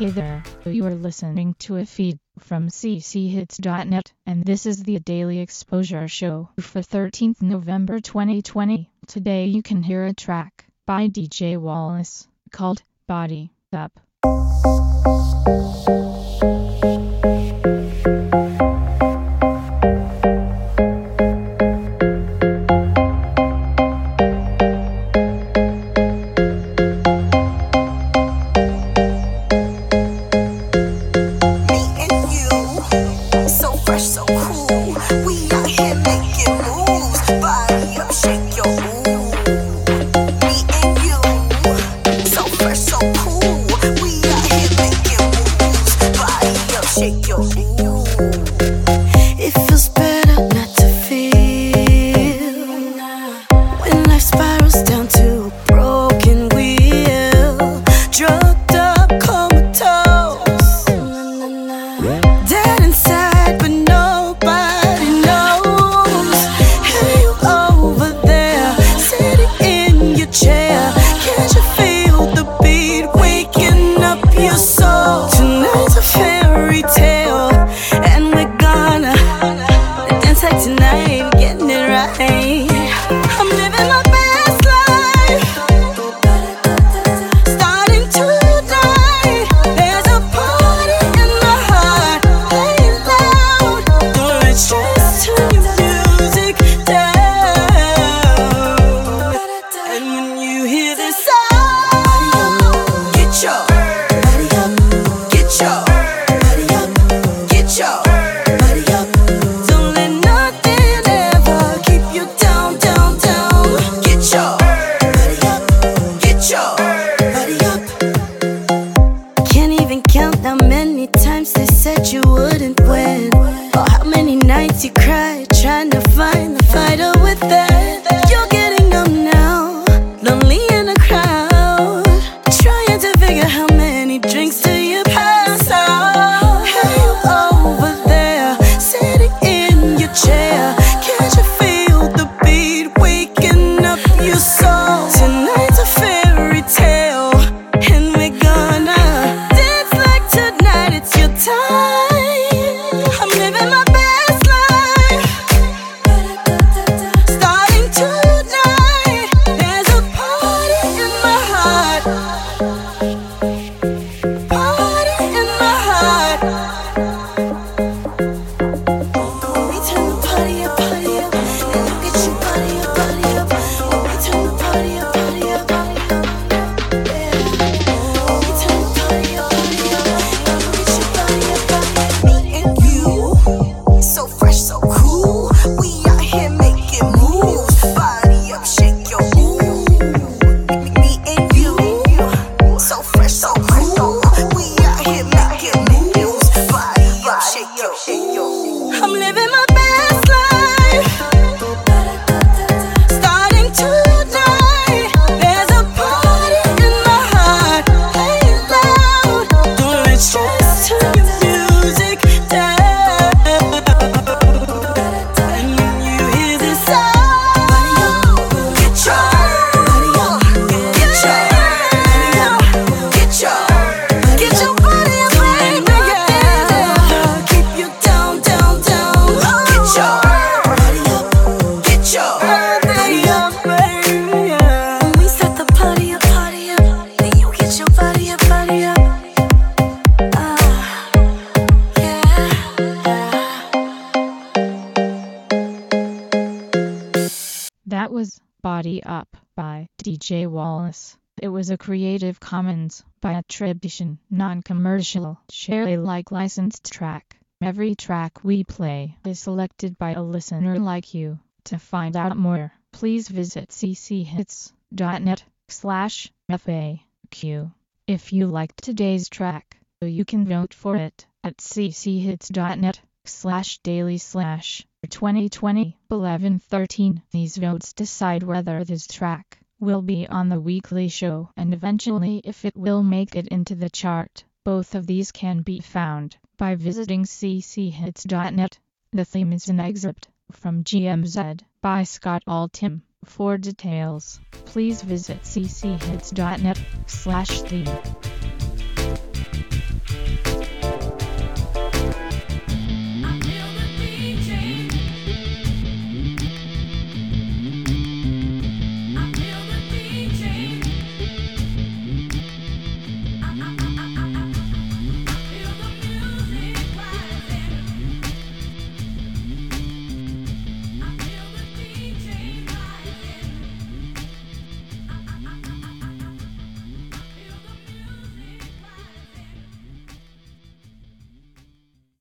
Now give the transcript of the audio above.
Hey there, you are listening to a feed from cchits.net, and this is the Daily Exposure Show for 13th November 2020. Today you can hear a track by DJ Wallace called Body Up. It feels better not to feel when life spirals down to a broken wheel, drugged up, comatose, dead inside but nobody knows. Hey, you over there, sitting in your chair, can't you feel the beat waking up your soul? Tonight's a fairy tale, and we're gonna dance like tonight, getting it right. I'm living my best life, starting tonight. There's a party in my heart, play it loud, don't let stress turn your music down. And when you hear this sound, get your don't let nothing ever keep you down, down, down. Get your body up. Can't even count how many times they said you wouldn't win, or how many nights you cried trying to find the fighter with that. You're getting numb now, lonely in a crowd, trying to figure how many drinks till you pass out. Hey, you over there, sitting in your chair, can't you feel the beat waking up your soul? Tonight's a fairy tale, and we're gonna dance like tonight it's your time. I'm living my best life, starting tonight. There's a party in my heart, party in my heart. We turn the party up, and you get your body up. We turn the party up, yeah. We turn the party up, and you get your body up. Me and you, so fresh, so cool. We out here making moves. Body up, shake your ooh. Me and you, so fresh, so cool. We out here making moves. Body up, shake your ooh. I'm living my best life, starting tonight. There's a party in my heart, play it loud, don't let stress turn your music down. And when you hear this sound, get your body up, baby, yeah. Keep you down, down, down. Get your body up, baby, yeah. When we set the party up, then you get your body up, yeah. That was Body Up by DJ Wallace. It was a Creative Commons by attribution, non-commercial, share Alike licensed track. Every track we play is selected by a listener like you. To find out more, please visit cchits.net/FAQ. If you liked today's track, you can vote for it at cchits.net/daily/2020-11-13. These votes decide whether this track will be on the weekly show and eventually if it will make it into the chart. Both of these can be found by visiting cchits.net. The theme is an excerpt from GMZ by Scott Altham. For details, please visit cchits.net/theme.